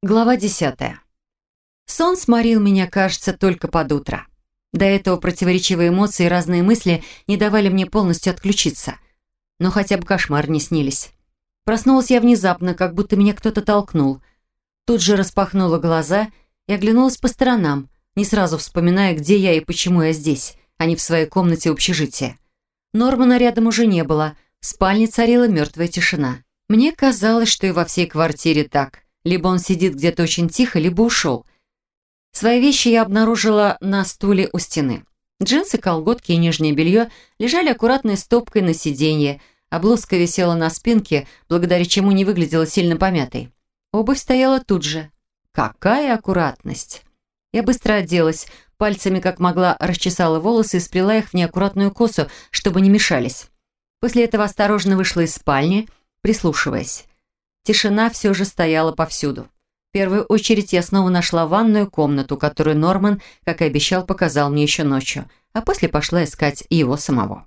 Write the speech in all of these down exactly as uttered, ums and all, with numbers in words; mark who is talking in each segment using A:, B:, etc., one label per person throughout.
A: Глава десятая. Сон сморил меня, кажется, только под утро. До этого противоречивые эмоции и разные мысли не давали мне полностью отключиться. Но хотя бы кошмар не снились. Проснулась я внезапно, как будто меня кто-то толкнул. Тут же распахнула глаза и оглянулась по сторонам, не сразу вспоминая, где я и почему я здесь, а не в своей комнате общежития. Нормана рядом уже не было, в спальне царила мертвая тишина. Мне казалось, что и во всей квартире так. Либо он сидит где-то очень тихо, либо ушел. Свои вещи я обнаружила на стуле у стены. Джинсы, колготки и нижнее белье лежали аккуратной стопкой на сиденье, а блузка висела на спинке, благодаря чему не выглядела сильно помятой. Обувь стояла тут же. Какая аккуратность! Я быстро оделась, пальцами как могла расчесала волосы и сплела их в неаккуратную косу, чтобы не мешались. После этого осторожно вышла из спальни, прислушиваясь. Тишина все же стояла повсюду. В первую очередь я снова нашла ванную комнату, которую Норман, как и обещал, показал мне еще ночью, а после пошла искать его самого.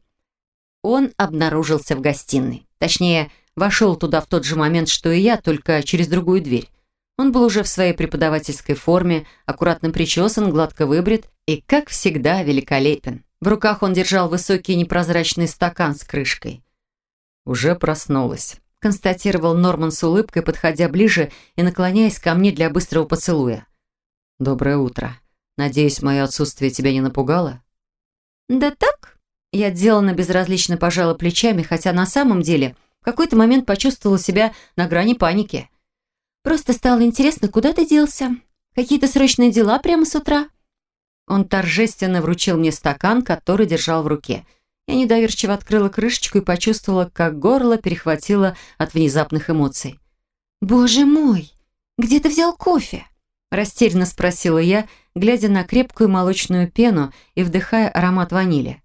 A: Он обнаружился в гостиной. Точнее, вошел туда в тот же момент, что и я, только через другую дверь. Он был уже в своей преподавательской форме, аккуратно причесан, гладко выбрит и, как всегда, великолепен. В руках он держал высокий непрозрачный стакан с крышкой. «Уже проснулась», — констатировал Норман с улыбкой, подходя ближе и наклоняясь ко мне для быстрого поцелуя. «Доброе утро. Надеюсь, мое отсутствие тебя не напугало?» «Да так». Я деланно безразлично пожала плечами, хотя на самом деле в какой-то момент почувствовала себя на грани паники. «Просто стало интересно, куда ты делся? Какие-то срочные дела прямо с утра?» Он торжественно вручил мне стакан, который держал в руке. Я недоверчиво открыла крышечку и почувствовала, как горло перехватило от внезапных эмоций. «Боже мой! Где ты взял кофе?» Растерянно спросила я, глядя на крепкую молочную пену и вдыхая аромат ванили.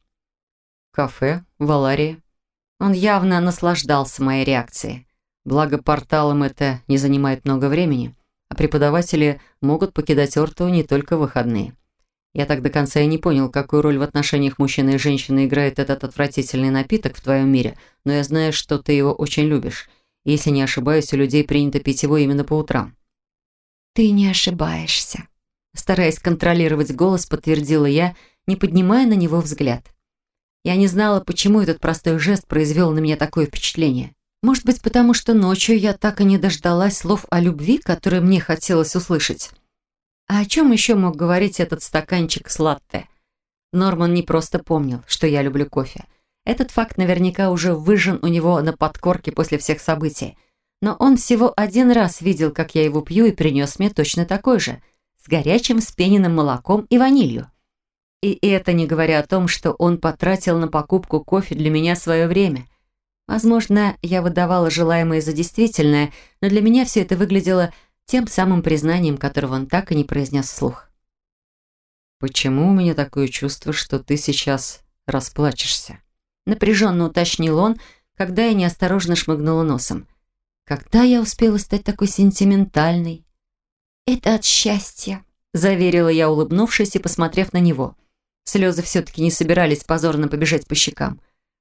A: «Кафе в Аларии». Он явно наслаждался моей реакцией. Благо, порталом это не занимает много времени, а преподаватели могут покидать Орту не только в выходные. Я так до конца и не понял, какую роль в отношениях мужчины и женщины играет этот отвратительный напиток в твоем мире, но я знаю, что ты его очень любишь. И, если не ошибаюсь, у людей принято пить его именно по утрам. «Ты не ошибаешься», — стараясь контролировать голос, подтвердила я, не поднимая на него взгляд. Я не знала, почему этот простой жест произвел на меня такое впечатление. Может быть, потому что ночью я так и не дождалась слов о любви, которые мне хотелось услышать. А о чем еще мог говорить этот стаканчик с латте? Норман не просто помнил, что я люблю кофе. Этот факт наверняка уже выжжен у него на подкорке после всех событий. Но он всего один раз видел, как я его пью, и принес мне точно такой же, с горячим вспененным молоком и ванилью. И это не говоря о том, что он потратил на покупку кофе для меня свое время. Возможно, я выдавала желаемое за действительное, но для меня все это выглядело тем самым признанием, которого он так и не произнес вслух. «Почему у меня такое чувство, что ты сейчас расплачешься?» Напряженно уточнил он, когда я неосторожно шмыгнула носом. «Когда я успела стать такой сентиментальной?» «Это от счастья», — заверила я, улыбнувшись и посмотрев на него. Слезы все-таки не собирались позорно побежать по щекам.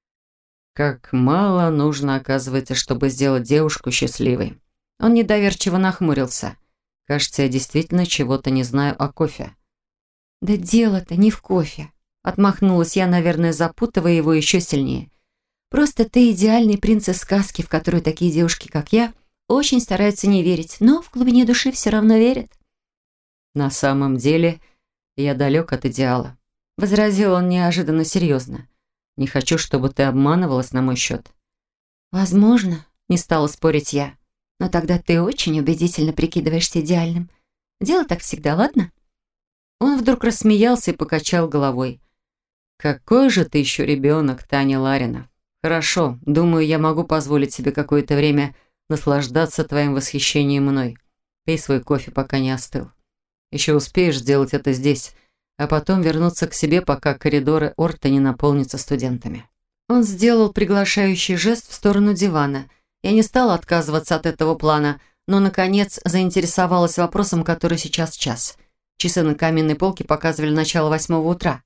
A: «Как мало нужно, оказывается, чтобы сделать девушку счастливой». Он недоверчиво нахмурился. «Кажется, я действительно чего-то не знаю о кофе». «Да дело-то не в кофе», — отмахнулась я, наверное, запутывая его еще сильнее. «Просто ты идеальный принц из сказки, в которую такие девушки, как я, очень стараются не верить, но в глубине души все равно верят». «На самом деле я далек от идеала», — возразил он неожиданно серьезно. «Не хочу, чтобы ты обманывалась на мой счет». «Возможно», — не стала спорить я. «Но тогда ты очень убедительно прикидываешься идеальным. Дело так всегда, ладно?» Он вдруг рассмеялся и покачал головой. «Какой же ты еще ребенок, Таня Ларина. Хорошо, думаю, я могу позволить себе какое-то время наслаждаться твоим восхищением мной. Пей свой кофе, пока не остыл. Еще успеешь сделать это здесь, а потом вернуться к себе, пока коридоры Орта не наполнятся студентами». Он сделал приглашающий жест в сторону дивана. Я не стала отказываться от этого плана, но, наконец, заинтересовалась вопросом, который сейчас час. Часы на каминной полке показывали начало восьмого утра.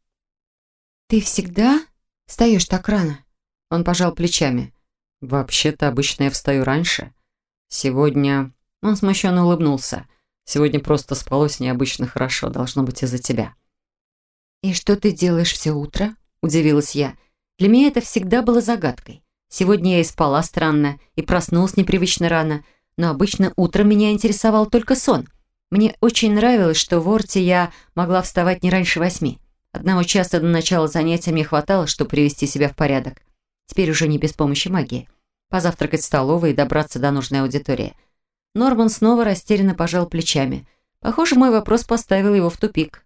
A: «Ты всегда встаешь так рано?» Он пожал плечами. «Вообще-то обычно я встаю раньше. Сегодня...» Он смущенно улыбнулся.
B: Сегодня просто спалось необычно хорошо, должно быть из-за тебя».
A: «И что ты делаешь все утро?» – удивилась я. Для меня это всегда было загадкой. Сегодня я и спала странно, и проснулась непривычно рано, но обычно утром меня интересовал только сон. Мне очень нравилось, что в Орте я могла вставать не раньше восьми. Одного часа до начала занятия мне хватало, чтобы привести себя в порядок. Теперь уже не без помощи магии. Позавтракать в столовой и добраться до нужной аудитории. Норман снова растерянно пожал плечами. Похоже, мой вопрос поставил его в тупик.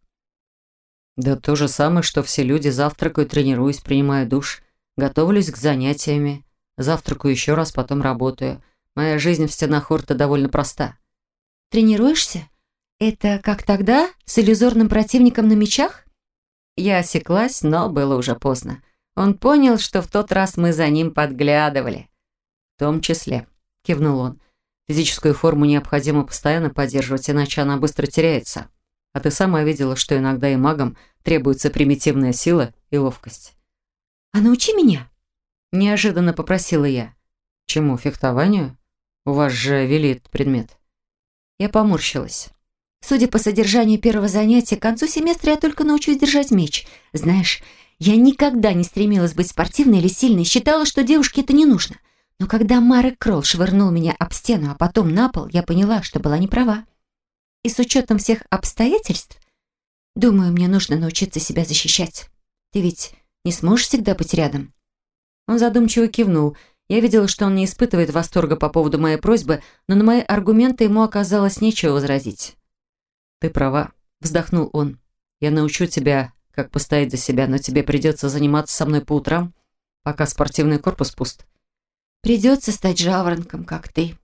B: «Да то же самое, что все люди. Завтракаю, тренируюсь, принимаю душ, готовлюсь к занятиями, завтракаю еще раз, потом работаю. Моя жизнь в стенах Орта довольно проста».
A: «Тренируешься? Это как тогда, с иллюзорным противником на мечах?»
B: Я осеклась, но было уже поздно. Он понял, что в тот раз мы за ним подглядывали. «В том числе», — кивнул он, — «физическую форму необходимо постоянно поддерживать, иначе она быстро теряется. А ты сама видела, что иногда и магам требуется примитивная сила и ловкость».
A: «А научи меня»,
B: — неожиданно попросила я. «Чему, фехтованию? У вас же вели этот предмет». Я поморщилась.
A: «Судя по содержанию первого занятия, к концу семестра я только научусь держать меч. Знаешь, я никогда не стремилась быть спортивной или сильной, считала, что девушке это не нужно. Но когда Марек Кролл швырнул меня об стену, а потом на пол, я поняла, что была не права. И с учетом всех обстоятельств, думаю, мне нужно научиться себя защищать. Ты ведь не сможешь всегда быть рядом?»
B: Он задумчиво кивнул. Я видела, что он не испытывает восторга по поводу моей просьбы, но на мои аргументы ему оказалось нечего возразить. «Ты права», — вздохнул он. «Я научу тебя, как постоять за себя, но тебе придется заниматься со мной по утрам, пока спортивный корпус пуст».
A: «Придется стать жаворонком, как ты».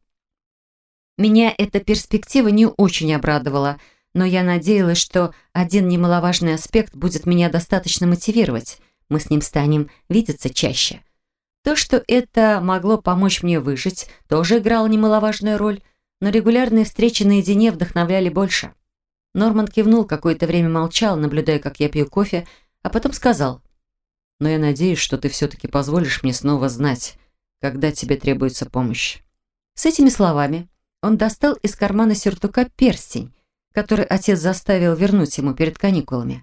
A: Меня эта перспектива не очень обрадовала, но я надеялась, что один немаловажный аспект будет меня достаточно мотивировать. Мы с ним станем видеться чаще. То, что это могло помочь мне выжить, тоже играло немаловажную роль, но регулярные встречи наедине вдохновляли больше. Норман кивнул, какое-то время молчал, наблюдая, как я пью кофе, а потом сказал:
B: «Но я надеюсь, что ты все-таки позволишь мне снова знать, когда тебе требуется помощь».
A: С этими словами он достал из кармана сюртука перстень, который отец заставил вернуть ему перед каникулами.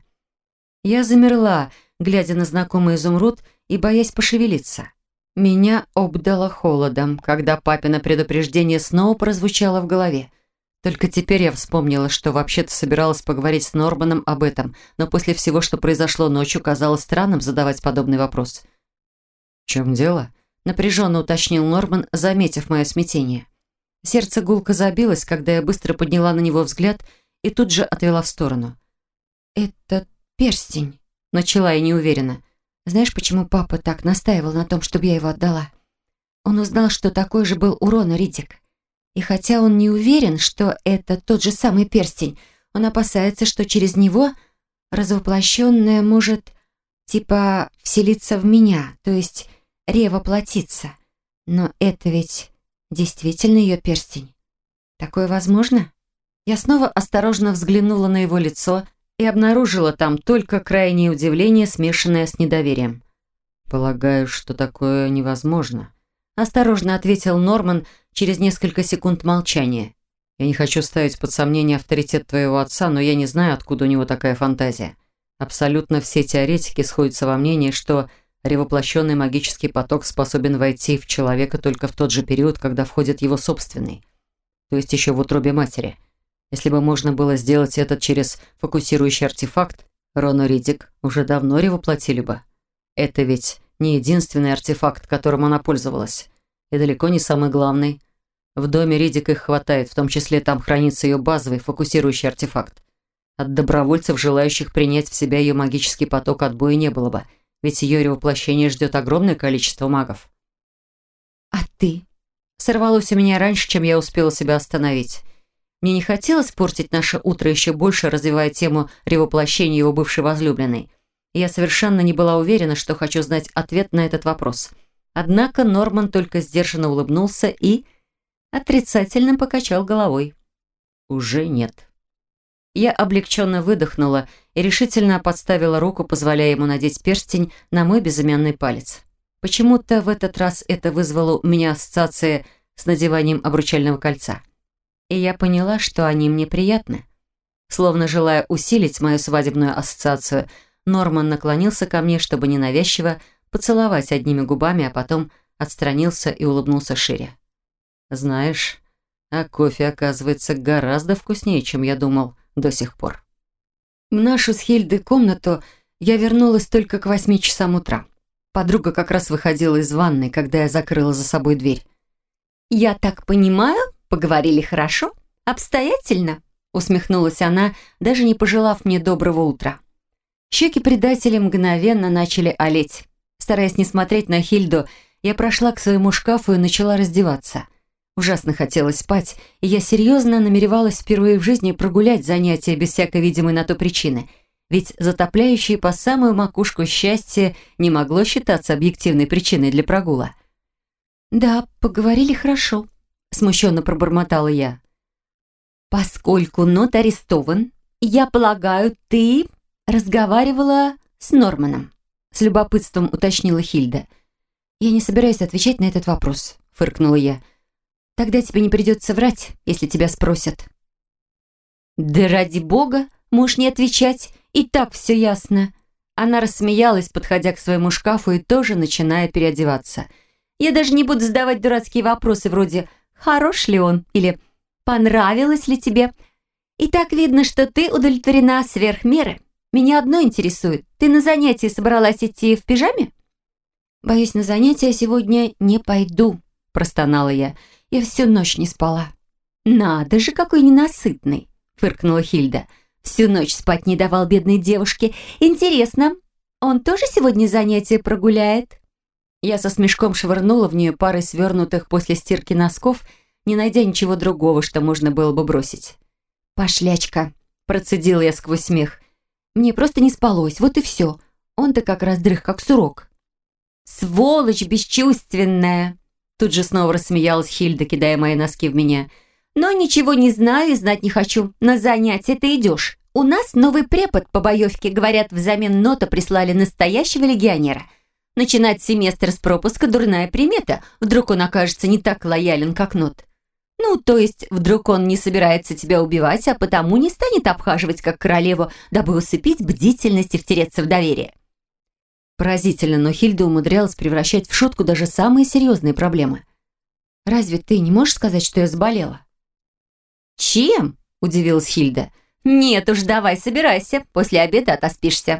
A: Я замерла, глядя на знакомый изумруд и боясь пошевелиться. Меня обдало холодом, когда папино предупреждение снова прозвучало в голове. Только теперь я вспомнила, что вообще-то собиралась поговорить с Норманом об этом, но после всего, что произошло ночью, казалось странным задавать подобный вопрос.
B: «В чем дело?»
A: — напряженно уточнил Норман, заметив мое смятение. Сердце гулко забилось, когда я быстро подняла на него взгляд и тут же отвела в сторону. «Это перстень», — начала я неуверенно. «Знаешь, почему папа так настаивал на том, чтобы я его отдала? Он узнал, что такой же был у Рона Риддик. И хотя он не уверен, что это тот же самый перстень, он опасается, что через него развоплощенное может, типа, вселиться в меня, то есть ревоплотиться. Но это ведь действительно ее перстень. Такое возможно?» Я снова осторожно взглянула на его лицо и обнаружила там только крайнее удивление, смешанное с недоверием.
B: «Полагаю, что такое невозможно»,
A: — осторожно ответил Норман через несколько секунд молчания.
B: «Я не хочу ставить под сомнение авторитет твоего отца, но я не знаю, откуда у него такая фантазия. Абсолютно все теоретики сходятся во мнении, что ревоплощенный магический поток способен войти в человека только в тот же период, когда входит его собственный, то есть еще в утробе матери. Если бы можно было сделать это через фокусирующий артефакт, Рону Риддик уже давно ревоплотили бы. Это ведь не единственный артефакт, которым она пользовалась, и далеко не самый главный. В доме Риддик их хватает, в том числе там хранится ее базовый фокусирующий артефакт. От добровольцев, желающих принять в себя ее магический поток, отбоя не было бы, ведь ее ревоплощение ждет огромное количество магов».
A: «А ты?» Сорвалось у меня раньше, чем я успела себя остановить. Мне не хотелось портить наше утро еще больше, развивая тему ревоплощения его бывшей возлюбленной. И я совершенно не была уверена, что хочу знать ответ на этот вопрос. Однако Норман только сдержанно улыбнулся и отрицательно покачал головой.
B: «Уже нет».
A: Я облегченно выдохнула и решительно подставила руку, позволяя ему надеть перстень на мой безымянный палец. Почему-то в этот раз это вызвало у меня ассоциации с надеванием обручального кольца. и я поняла, что они мне приятны. Словно желая усилить мою свадебную ассоциацию, Норман наклонился ко мне, чтобы ненавязчиво поцеловать одними губами, а потом отстранился и улыбнулся шире. «Знаешь, а кофе оказывается гораздо вкуснее, чем я думал до сих пор». В нашу с Хильдой комнату я вернулась только к восьми часам утра. Подруга как раз выходила из ванной, когда я закрыла за собой дверь.
C: «Я так понимаю, поговорили хорошо, обстоятельно?»
A: Усмехнулась она, даже не пожелав мне доброго утра. Щеки предателя мгновенно начали олеть. Стараясь не смотреть на Хильду, я прошла к своему шкафу и начала раздеваться. Ужасно хотелось спать, и я серьезно намеревалась впервые в жизни прогулять занятия без всякой видимой на то причины. Ведь затопляющее по самую макушку счастье не могло считаться объективной причиной для прогула.
C: «Да, поговорили хорошо», — смущенно пробормотала я. «Поскольку Нот арестован, я полагаю, ты разговаривала с Норманом», — с любопытством уточнила Хильда.
A: «Я не собираюсь отвечать на этот вопрос», — фыркнула я. «Тогда тебе не придется врать, если тебя спросят».
C: «Да ради бога, можешь не отвечать, и так все ясно».
A: Она рассмеялась, подходя к своему шкафу и тоже начиная переодеваться.
C: «Я даже не буду задавать дурацкие вопросы вроде «хорош ли он?» или «понравилось ли тебе?» И так видно, что ты удовлетворена сверх меры. Меня одно интересует. Ты на занятия собралась идти в пижаме?»
A: «Боюсь, на занятия сегодня не пойду», – простонала я. «Я всю ночь не спала».
C: «Надо же, какой ненасытный!» – фыркнула Хильда. «Всю ночь спать не давал бедной девушке. Интересно, он тоже сегодня занятия прогуляет?»
A: Я со смешком швырнула в нее парой свернутых после стирки носков, не найдя ничего другого, что можно было бы бросить. «Пошлячка», – процедила я сквозь смех. «Мне просто не спалось, вот и все. Он-то как раз дрых, как сурок».
C: «Сволочь бесчувственная!»
A: Тут же снова рассмеялась Хильда, кидая мои носки в меня.
C: «Но ничего не знаю и знать не хочу. На занятия ты идешь. У нас новый препод по боевке, говорят, взамен Нота прислали настоящего легионера. Начинать семестр с пропуска – дурная примета. Вдруг он окажется не так лоялен, как Нот. Ну, то есть, вдруг он не собирается тебя убивать, а потому не станет обхаживать как королеву, дабы усыпить бдительность и втереться в доверие».
A: Поразительно, но Хильда умудрялась превращать в шутку даже самые серьезные проблемы. «Разве ты не можешь сказать, что я заболела?»
C: «Чем?» – удивилась Хильда. «Нет уж, давай, собирайся, после обеда отоспишься».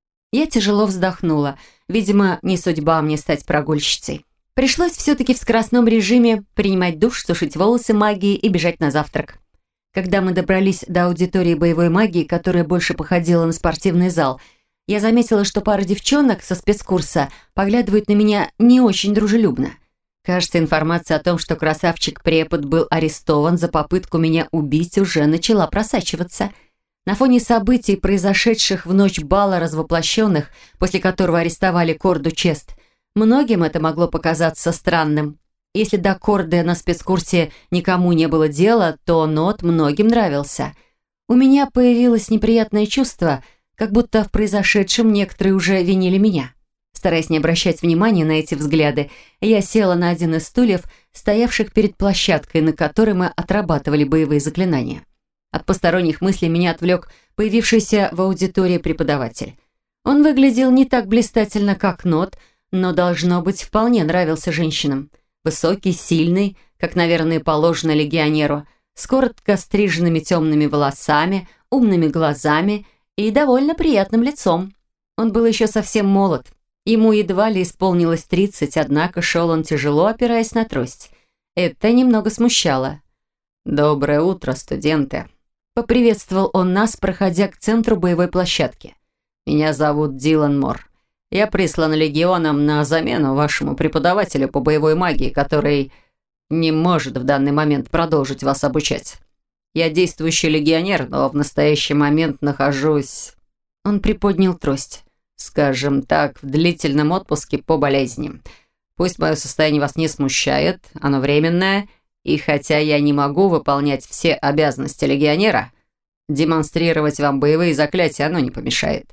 A: Я тяжело вздохнула. Видимо, не судьба мне стать прогульщицей. Пришлось все-таки в скоростном режиме принимать душ, сушить волосы магией и бежать на завтрак. Когда мы добрались до аудитории боевой магии, которая больше походила на спортивный зал, я заметила, что пара девчонок со спецкурса поглядывают на меня не очень дружелюбно. Кажется, информация о том, что красавчик-препод был арестован за попытку меня убить, уже начала просачиваться. На фоне событий, произошедших в ночь бала развоплощенных, после которого арестовали Корду Чест, многим это могло показаться странным. Если до Корды на спецкурсе никому не было дела, то Нот многим нравился. У меня появилось неприятное чувство, как будто в произошедшем некоторые уже винили меня. Стараясь не обращать внимания на эти взгляды, я села на один из стульев, стоявших перед площадкой, на которой мы отрабатывали боевые заклинания. От посторонних мыслей меня отвлек появившийся в аудитории преподаватель. Он выглядел не так блистательно, как Нот, но, должно быть, вполне нравился женщинам. Высокий, сильный, как, наверное, положено легионеру, с коротко стриженными темными волосами, умными глазами и довольно приятным лицом. Он был еще совсем молод. Ему едва ли исполнилось тридцать, однако шел он тяжело, опираясь на трость. Это немного смущало. «Доброе утро, студенты!» Поприветствовал он нас, проходя к центру боевой площадки. «Меня зовут Дилан Мор. Я прислан легионом на замену вашему преподавателю по боевой магии, который не может в данный момент продолжить вас обучать. Я действующий легионер, но в настоящий момент нахожусь...» Он приподнял трость. «Скажем так, в длительном отпуске по болезни. Пусть мое состояние вас не смущает, оно временное, и хотя я не могу выполнять все обязанности легионера, демонстрировать вам боевые заклятия оно не помешает».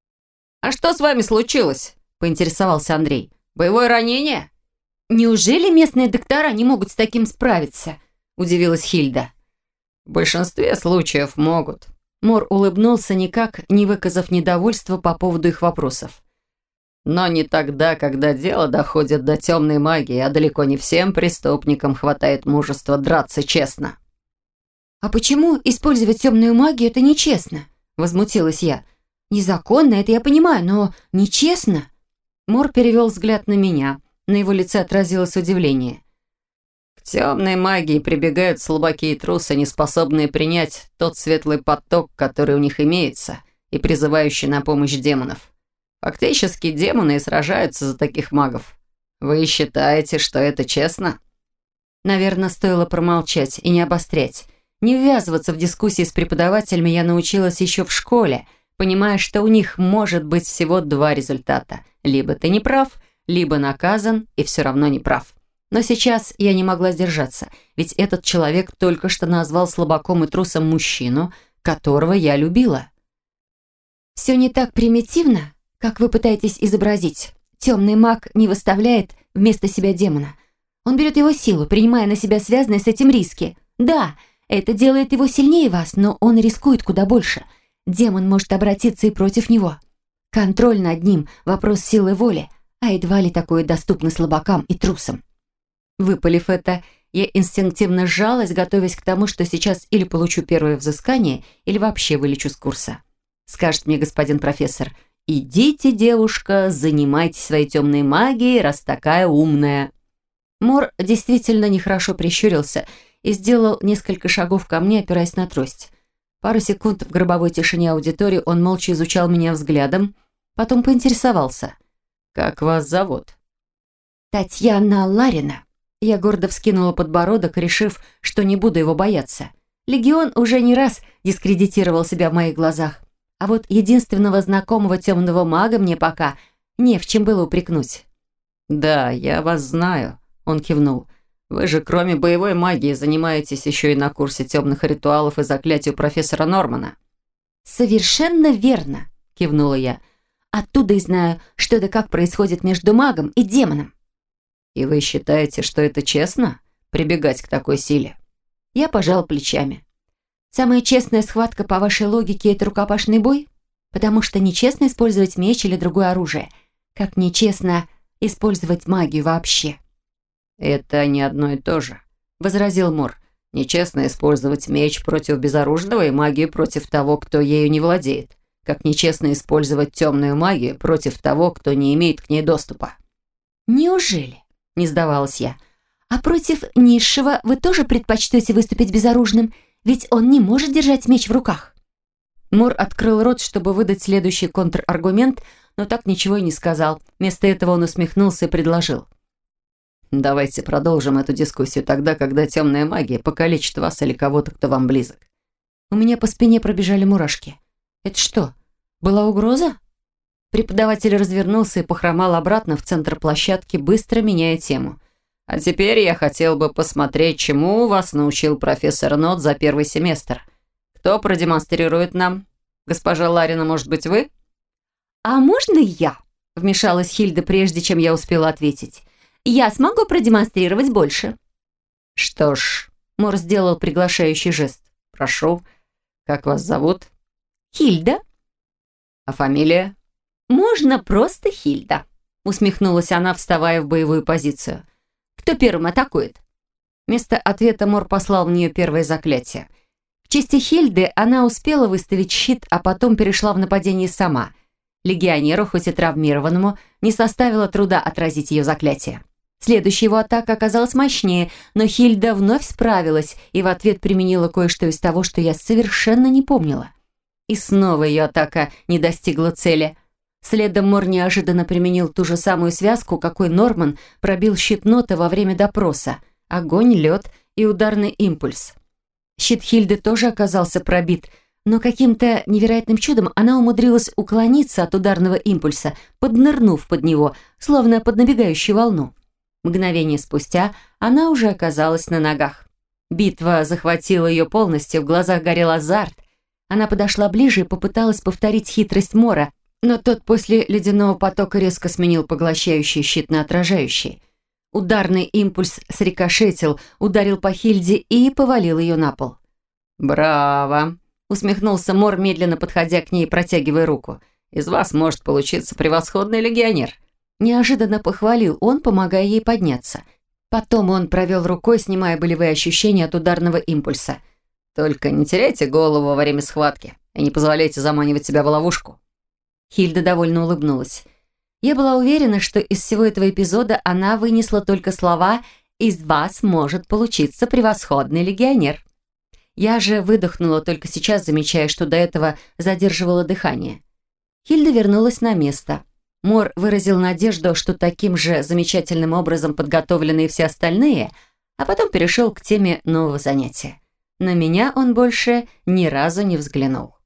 A: «А что с вами случилось?» – поинтересовался Андрей. «Боевое ранение?»
C: «Неужели местные доктора не могут с таким справиться?» – удивилась Хильда.
B: В большинстве случаев могут.
A: Мор улыбнулся, никак не выказав недовольства по поводу их вопросов.
B: Но не тогда, когда дело доходит до темной магии, а далеко не всем преступникам хватает мужества драться честно.
C: «А почему использовать темную магию – это нечестно?» – возмутилась я. «Незаконно, это я понимаю, но нечестно».
A: Мор перевел взгляд на меня. На его лице отразилось удивление.
B: К темной магии прибегают слабаки и трусы, не способные принять тот светлый поток, который у них имеется, и призывающий на помощь демонов. Фактически демоны и сражаются за таких магов. Вы считаете, что это честно?
A: Наверное, стоило промолчать и не обострять. Не ввязываться в дискуссии с преподавателями я научилась еще в школе, понимая, что у них может быть всего два результата. Либо ты не прав, либо наказан и все равно не прав. Но сейчас я не могла сдержаться, ведь этот человек только что назвал слабаком и трусом мужчину, которого я любила.
C: «Все не так примитивно, как вы пытаетесь изобразить. Темный маг не выставляет вместо себя демона. Он берет его силу, принимая на себя связанные с этим риски. Да, это делает его сильнее вас, но он рискует куда больше. Демон может обратиться и против него. Контроль над ним – вопрос силы воли, а едва ли такое доступно слабакам и трусам».
A: Выпалив это, я инстинктивно сжалась, готовясь к тому, что сейчас или получу первое взыскание, или вообще вылечу с курса. Скажет мне господин профессор: «Идите, девушка, занимайтесь своей темной магией, раз такая умная». Мор действительно нехорошо прищурился и сделал несколько шагов ко мне, опираясь на трость. Пару секунд в гробовой тишине аудитории он молча изучал меня взглядом, потом поинтересовался: «Как вас зовут?»
C: «Татьяна Ларина».
A: Я гордо вскинула подбородок, решив, что не буду его бояться. Легион уже не раз дискредитировал себя в моих глазах. А вот единственного знакомого темного мага мне пока не в чем было упрекнуть.
B: «Да, я вас знаю», — он кивнул. «Вы же кроме боевой магии занимаетесь еще и на курсе темных ритуалов и заклятий у профессора Нормана».
C: «Совершенно верно», — кивнула я. «Оттуда и знаю, что это как происходит между магом и демоном».
B: «И вы считаете, что это честно, прибегать к такой силе?»
A: Я пожал плечами. «Самая честная схватка, по вашей логике, это рукопашный бой? Потому что нечестно использовать меч или другое оружие. Как нечестно использовать магию вообще».
B: «Это не одно и то же», — возразил Мор. «Нечестно использовать меч против безоружного и магию против того, кто ею не владеет. Как нечестно использовать темную магию против того, кто не имеет к ней доступа».
C: «Неужели?» — не сдавалась я. «А против низшего вы тоже предпочтете выступить безоружным? Ведь он не может держать меч в руках».
A: Мор открыл рот, чтобы выдать следующий контраргумент, но так ничего и не сказал. Вместо этого он усмехнулся и предложил:
B: «Давайте продолжим эту дискуссию тогда, когда темная магия покалечит вас или кого-то, кто вам близок».
A: У меня по спине пробежали мурашки. «Это что, была угроза?» Преподаватель развернулся и похромал обратно в центр площадки, быстро меняя тему.
B: «А теперь я хотел бы посмотреть, чему вас научил профессор Нот за первый семестр. Кто продемонстрирует нам? Госпожа Ларина, может быть, вы?»
C: «А можно я?» — вмешалась Хильда, прежде чем я успела ответить. «Я смогу продемонстрировать больше».
B: «Что ж», —
A: Мор сделал приглашающий жест.
B: «Прошу. Как вас зовут?»
C: «Хильда».
B: «А фамилия?»
C: «Можно просто Хильда», —
A: усмехнулась она, вставая в боевую позицию.
C: «Кто первым атакует?»
A: Вместо ответа Мор послал в нее первое заклятие. В чести Хильды она успела выставить щит, а потом перешла в нападение сама. Легионеру, хоть и травмированному, не составило труда отразить ее заклятие. Следующая его атака оказалась мощнее, но Хильда вновь справилась и в ответ применила кое-что из того, что я совершенно не помнила. И снова ее атака не достигла цели. Следом Мор неожиданно применил ту же самую связку, какой Норман пробил щит Нота во время допроса. Огонь, лед и ударный импульс. Щит Хильды тоже оказался пробит, но каким-то невероятным чудом она умудрилась уклониться от ударного импульса, поднырнув под него, словно под набегающую волну. Мгновение спустя она уже оказалась на ногах. Битва захватила ее полностью, в глазах горел азарт. Она подошла ближе и попыталась повторить хитрость Мора, но тот после ледяного потока резко сменил поглощающий щит на отражающий. Ударный импульс срикошетил, ударил по Хильде и повалил ее на пол.
B: «Браво!» — усмехнулся Мор, медленно подходя к ней и протягивая руку. «Из вас может получиться превосходный легионер».
A: Неожиданно похвалил он, помогая ей подняться. Потом он провел рукой, снимая болевые ощущения от ударного импульса.
B: «Только не теряйте голову во время схватки и не позволяйте заманивать себя в ловушку».
A: Хильда довольно улыбнулась. Я была уверена, что из всего этого эпизода она вынесла только слова «Из вас может получиться превосходный легионер». Я же выдохнула только сейчас, замечая, что до этого задерживала дыхание. Хильда вернулась на место. Мор выразил надежду, что таким же замечательным образом подготовлены и все остальные, а потом перешел к теме нового занятия. На меня он больше ни разу не взглянул.